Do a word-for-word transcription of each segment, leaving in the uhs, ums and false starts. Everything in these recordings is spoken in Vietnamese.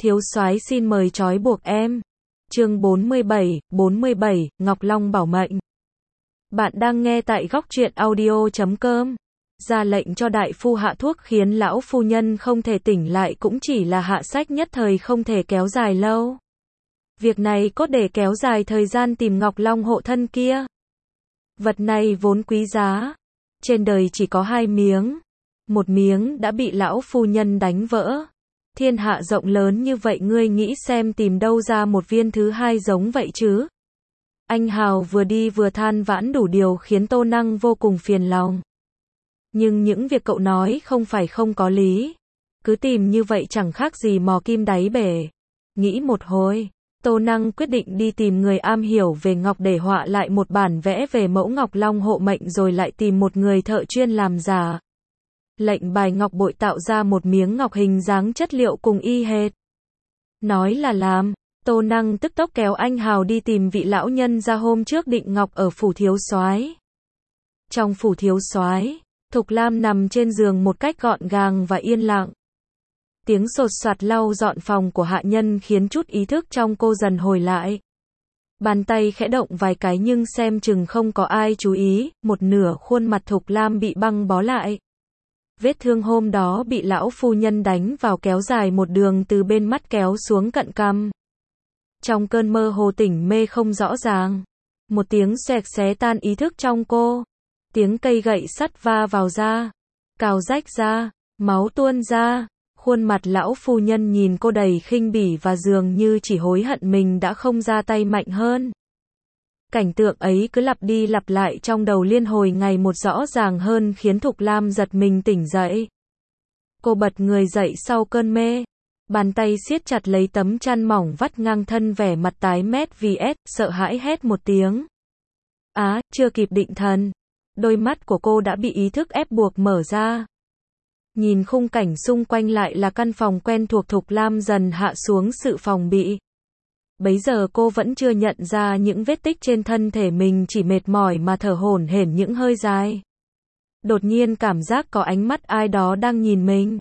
Thiếu soái xin mời trói buộc em. Chương bốn mươi bảy, bốn mươi bảy, Ngọc Long bảo mệnh. Bạn đang nghe tại góc truyện audio chấm com. Ra lệnh cho đại phu hạ thuốc khiến lão phu nhân không thể tỉnh lại cũng chỉ là hạ sách nhất thời không thể kéo dài lâu. Việc này cốt để kéo dài thời gian tìm Ngọc Long hộ thân kia. Vật này vốn quý giá. Trên đời chỉ có hai miếng. Một miếng đã bị lão phu nhân đánh vỡ. Thiên hạ rộng lớn như vậy ngươi nghĩ xem tìm đâu ra một viên thứ hai giống vậy chứ? Anh Hào vừa đi vừa than vãn đủ điều khiến Tô Năng vô cùng phiền lòng. Nhưng những việc cậu nói không phải không có lý. Cứ tìm như vậy chẳng khác gì mò kim đáy bể. Nghĩ một hồi, Tô Năng quyết định đi tìm người am hiểu về ngọc để họa lại một bản vẽ về mẫu Ngọc Long hộ mệnh rồi lại tìm một người thợ chuyên làm giả. Lệnh bài ngọc bội tạo ra một miếng ngọc hình dáng chất liệu cùng y hệt. Nói là làm, Tô Năng tức tốc kéo anh Hào đi tìm vị lão nhân ra hôm trước định ngọc ở phủ thiếu soái. Trong phủ thiếu soái, Thục Lam nằm trên giường một cách gọn gàng và yên lặng. Tiếng sột soạt lau dọn phòng của hạ nhân khiến chút ý thức trong cô dần hồi lại. Bàn tay khẽ động vài cái nhưng xem chừng không có ai chú ý, một nửa khuôn mặt Thục Lam bị băng bó lại. Vết thương hôm đó bị lão phu nhân đánh vào kéo dài một đường từ bên mắt kéo xuống cận cằm. Trong cơn mơ hồ tỉnh mê không rõ ràng, một tiếng xoẹt xé tan ý thức trong cô. Tiếng cây gậy sắt va vào da, cào rách da, máu tuôn ra. Khuôn mặt lão phu nhân nhìn cô đầy khinh bỉ và dường như chỉ hối hận mình đã không ra tay mạnh hơn. Cảnh tượng ấy cứ lặp đi lặp lại trong đầu liên hồi ngày một rõ ràng hơn khiến Thục Lam giật mình tỉnh dậy. Cô bật người dậy sau cơn mê. Bàn tay siết chặt lấy tấm chăn mỏng vắt ngang thân vẻ mặt tái mét vì ép, sợ hãi hét một tiếng. Á, à, chưa kịp định thần. Đôi mắt của cô đã bị ý thức ép buộc mở ra. Nhìn khung cảnh xung quanh lại là căn phòng quen thuộc. Thục Lam dần hạ xuống sự phòng bị. Bấy giờ cô vẫn chưa nhận ra những vết tích trên thân thể mình chỉ mệt mỏi mà thở hổn hển những hơi dài. Đột nhiên cảm giác có ánh mắt ai đó đang nhìn mình.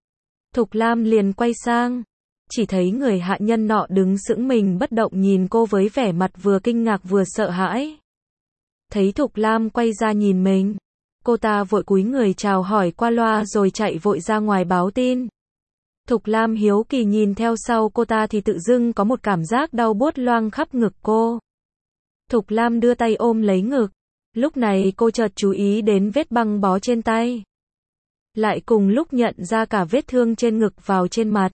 Thục Lam liền quay sang. Chỉ thấy người hạ nhân nọ đứng sững mình bất động nhìn cô với vẻ mặt vừa kinh ngạc vừa sợ hãi. Thấy Thục Lam quay ra nhìn mình, cô ta vội cúi người chào hỏi qua loa rồi chạy vội ra ngoài báo tin. Thục Lam hiếu kỳ nhìn theo sau cô ta thì tự dưng có một cảm giác đau buốt loang khắp ngực cô. Thục Lam đưa tay ôm lấy ngực. Lúc này cô chợt chú ý đến vết băng bó trên tay. Lại cùng lúc nhận ra cả vết thương trên ngực vào trên mặt.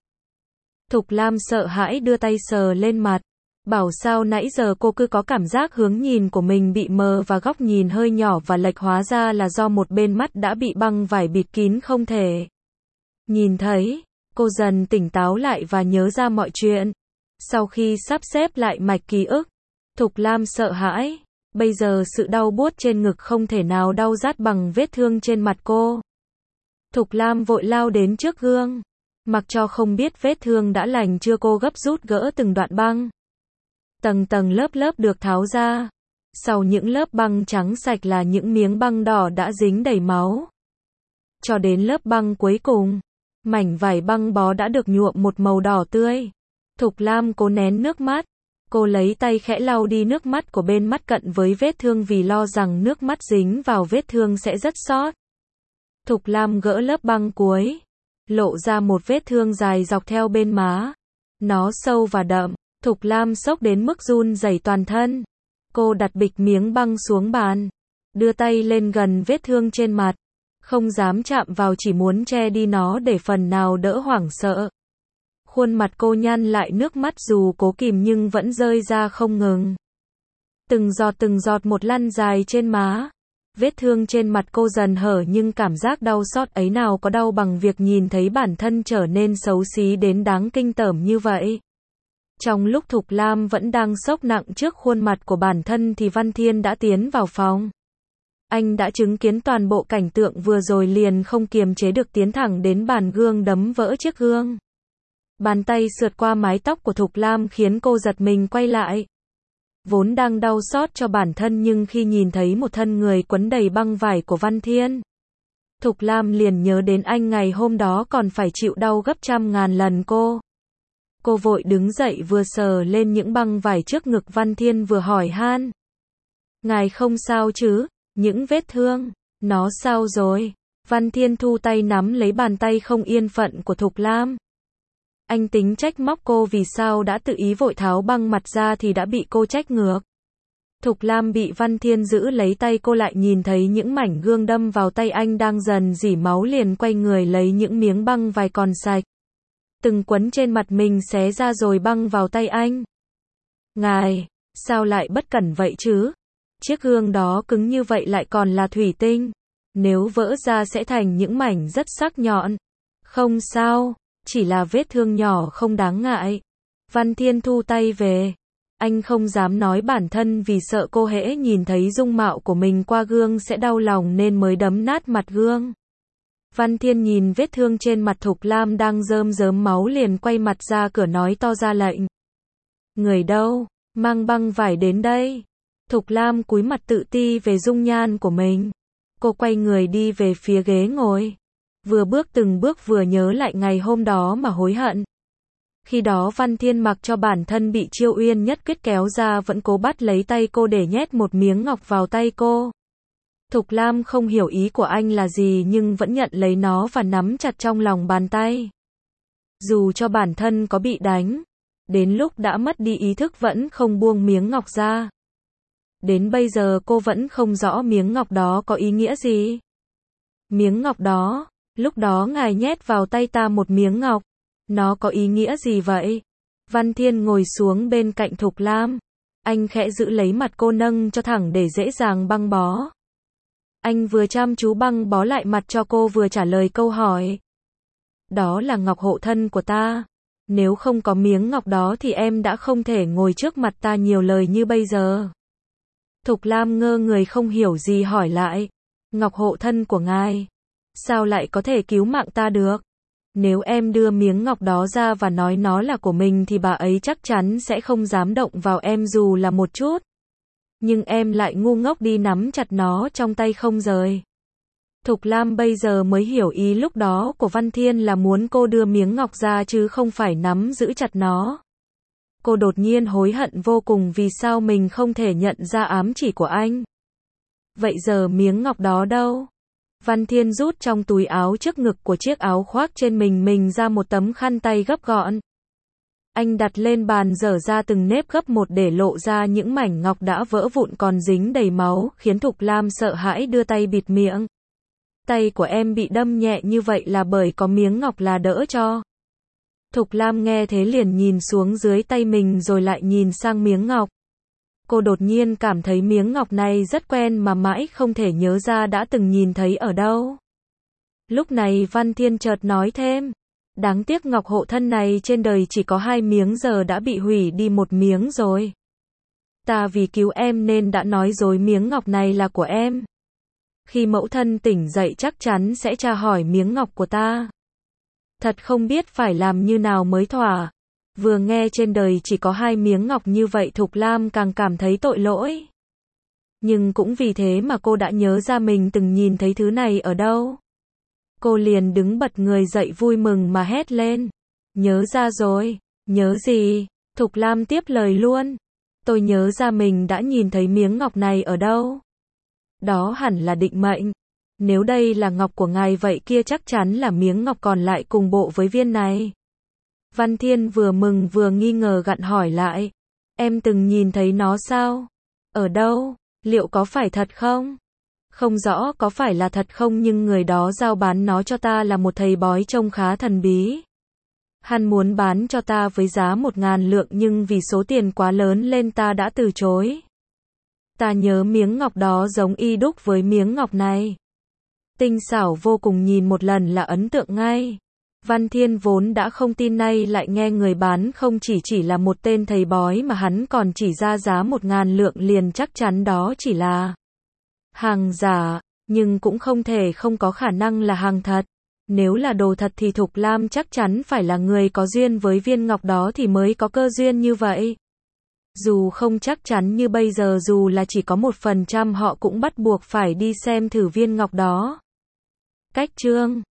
Thục Lam sợ hãi đưa tay sờ lên mặt. Bảo sao nãy giờ cô cứ có cảm giác hướng nhìn của mình bị mờ và góc nhìn hơi nhỏ và lệch, hóa ra là do một bên mắt đã bị băng vải bịt kín không thể nhìn thấy. Cô dần tỉnh táo lại và nhớ ra mọi chuyện. Sau khi sắp xếp lại mạch ký ức, Thục Lam sợ hãi. Bây giờ sự đau buốt trên ngực không thể nào đau rát bằng vết thương trên mặt cô. Thục Lam vội lao đến trước gương. Mặc cho không biết vết thương đã lành chưa, cô gấp rút gỡ từng đoạn băng. Tầng tầng lớp lớp được tháo ra. Sau những lớp băng trắng sạch là những miếng băng đỏ đã dính đầy máu. Cho đến lớp băng cuối cùng, mảnh vải băng bó đã được nhuộm một màu đỏ tươi. Thục Lam cố nén nước mắt. Cô lấy tay khẽ lau đi nước mắt của bên mắt cận với vết thương vì lo rằng nước mắt dính vào vết thương sẽ rất xót. Thục Lam gỡ lớp băng cuối, lộ ra một vết thương dài dọc theo bên má. Nó sâu và đậm. Thục Lam sốc đến mức run rẩy toàn thân. Cô đặt bịch miếng băng xuống bàn, đưa tay lên gần vết thương trên mặt. Không dám chạm vào, chỉ muốn che đi nó để phần nào đỡ hoảng sợ. Khuôn mặt cô nhăn lại, nước mắt dù cố kìm nhưng vẫn rơi ra không ngừng. Từng giọt từng giọt một lăn dài trên má. Vết thương trên mặt cô dần hở nhưng cảm giác đau xót ấy nào có đau bằng việc nhìn thấy bản thân trở nên xấu xí đến đáng kinh tởm như vậy. Trong lúc Thục Lam vẫn đang sốc nặng trước khuôn mặt của bản thân thì Văn Thiên đã tiến vào phòng. Anh đã chứng kiến toàn bộ cảnh tượng vừa rồi liền không kiềm chế được tiến thẳng đến bàn gương đấm vỡ chiếc gương. Bàn tay sượt qua mái tóc của Thục Lam khiến cô giật mình quay lại. Vốn đang đau xót cho bản thân nhưng khi nhìn thấy một thân người quấn đầy băng vải của Văn Thiên, Thục Lam liền nhớ đến anh ngày hôm đó còn phải chịu đau gấp trăm ngàn lần cô. Cô vội đứng dậy vừa sờ lên những băng vải trước ngực Văn Thiên vừa hỏi han. Ngài không sao chứ, những vết thương, nó sao rồi? Văn Thiên thu tay nắm lấy bàn tay không yên phận của Thục Lam. Anh tính trách móc cô vì sao đã tự ý vội tháo băng mặt ra thì đã bị cô trách ngược. Thục Lam bị Văn Thiên giữ lấy tay cô lại nhìn thấy những mảnh gương đâm vào tay anh đang dần rỉ máu liền quay người lấy những miếng băng vải còn sạch. Từng quấn trên mặt mình xé ra rồi băng vào tay anh. Ngài, sao lại bất cẩn vậy chứ? Chiếc gương đó cứng như vậy lại còn là thủy tinh. Nếu vỡ ra sẽ thành những mảnh rất sắc nhọn. Không sao, chỉ là vết thương nhỏ không đáng ngại. Văn Thiên thu tay về. Anh không dám nói bản thân vì sợ cô hễ nhìn thấy dung mạo của mình qua gương sẽ đau lòng nên mới đấm nát mặt gương. Văn Thiên nhìn vết thương trên mặt Thục Lam đang rơm rớm máu liền quay mặt ra cửa nói to ra lệnh. Người đâu, mang băng vải đến đây. Thục Lam cúi mặt tự ti về dung nhan của mình. Cô quay người đi về phía ghế ngồi. Vừa bước từng bước vừa nhớ lại ngày hôm đó mà hối hận. Khi đó Văn Thiên mặc cho bản thân bị Chiêu Uyên Nhất Quyết kéo ra vẫn cố bắt lấy tay cô để nhét một miếng ngọc vào tay cô. Thục Lam không hiểu ý của anh là gì nhưng vẫn nhận lấy nó và nắm chặt trong lòng bàn tay. Dù cho bản thân có bị đánh, đến lúc đã mất đi ý thức vẫn không buông miếng ngọc ra. Đến bây giờ cô vẫn không rõ miếng ngọc đó có ý nghĩa gì. Miếng ngọc đó, lúc đó ngài nhét vào tay ta một miếng ngọc, nó có ý nghĩa gì vậy? Văn Thiên ngồi xuống bên cạnh Thục Lam. Anh khẽ giữ lấy mặt cô nâng cho thẳng để dễ dàng băng bó. Anh vừa chăm chú băng bó lại mặt cho cô vừa trả lời câu hỏi. Đó là ngọc hộ thân của ta. Nếu không có miếng ngọc đó thì em đã không thể ngồi trước mặt ta nhiều lời như bây giờ. Thục Lam ngơ người không hiểu gì hỏi lại. Ngọc hộ thân của ngài, sao lại có thể cứu mạng ta được? Nếu em đưa miếng ngọc đó ra và nói nó là của mình thì bà ấy chắc chắn sẽ không dám động vào em dù là một chút. Nhưng em lại ngu ngốc đi nắm chặt nó trong tay không rời. Thục Lam bây giờ mới hiểu ý lúc đó của Văn Thiên là muốn cô đưa miếng ngọc ra chứ không phải nắm giữ chặt nó. Cô đột nhiên hối hận vô cùng vì sao mình không thể nhận ra ám chỉ của anh. Vậy giờ miếng ngọc đó đâu? Văn Thiên rút trong túi áo trước ngực của chiếc áo khoác trên mình mình ra một tấm khăn tay gấp gọn. Anh đặt lên bàn dở ra từng nếp gấp một để lộ ra những mảnh ngọc đã vỡ vụn còn dính đầy máu, khiến Thục Lam sợ hãi đưa tay bịt miệng. Tay của em bị đâm nhẹ như vậy là bởi có miếng ngọc là đỡ cho. Thục Lam nghe thế liền nhìn xuống dưới tay mình rồi lại nhìn sang miếng ngọc. Cô đột nhiên cảm thấy miếng ngọc này rất quen mà mãi không thể nhớ ra đã từng nhìn thấy ở đâu. Lúc này Văn Thiên chợt nói thêm. Đáng tiếc ngọc hộ thân này trên đời chỉ có hai miếng giờ đã bị hủy đi một miếng rồi. Ta vì cứu em nên đã nói dối miếng ngọc này là của em. Khi mẫu thân tỉnh dậy chắc chắn sẽ tra hỏi miếng ngọc của ta. Thật không biết phải làm như nào mới thỏa. Vừa nghe trên đời chỉ có hai miếng ngọc như vậy Thục Lam càng cảm thấy tội lỗi. Nhưng cũng vì thế mà cô đã nhớ ra mình từng nhìn thấy thứ này ở đâu. Cô liền đứng bật người dậy vui mừng mà hét lên. Nhớ ra rồi. Nhớ gì? Thục Lam tiếp lời luôn. Tôi nhớ ra mình đã nhìn thấy miếng ngọc này ở đâu. Đó hẳn là định mệnh. Nếu đây là ngọc của ngài vậy kia chắc chắn là miếng ngọc còn lại cùng bộ với viên này. Văn Thiên vừa mừng vừa nghi ngờ gặn hỏi lại. Em từng nhìn thấy nó sao? Ở đâu? Liệu có phải thật không? Không rõ có phải là thật không nhưng người đó giao bán nó cho ta là một thầy bói trông khá thần bí. Hắn muốn bán cho ta với giá một ngàn lượng nhưng vì số tiền quá lớn lên ta đã từ chối. Ta nhớ miếng ngọc đó giống y đúc với miếng ngọc này. Tinh xảo vô cùng nhìn một lần là ấn tượng ngay. Văn Thiên vốn đã không tin nay lại nghe người bán không chỉ chỉ là một tên thầy bói mà hắn còn chỉ ra giá một ngàn lượng liền chắc chắn đó chỉ là hàng giả, nhưng cũng không thể không có khả năng là hàng thật. Nếu là đồ thật thì Thục Lam chắc chắn phải là người có duyên với viên ngọc đó thì mới có cơ duyên như vậy. Dù không chắc chắn như bây giờ dù là chỉ có một phần trăm họ cũng bắt buộc phải đi xem thử viên ngọc đó. Cách chương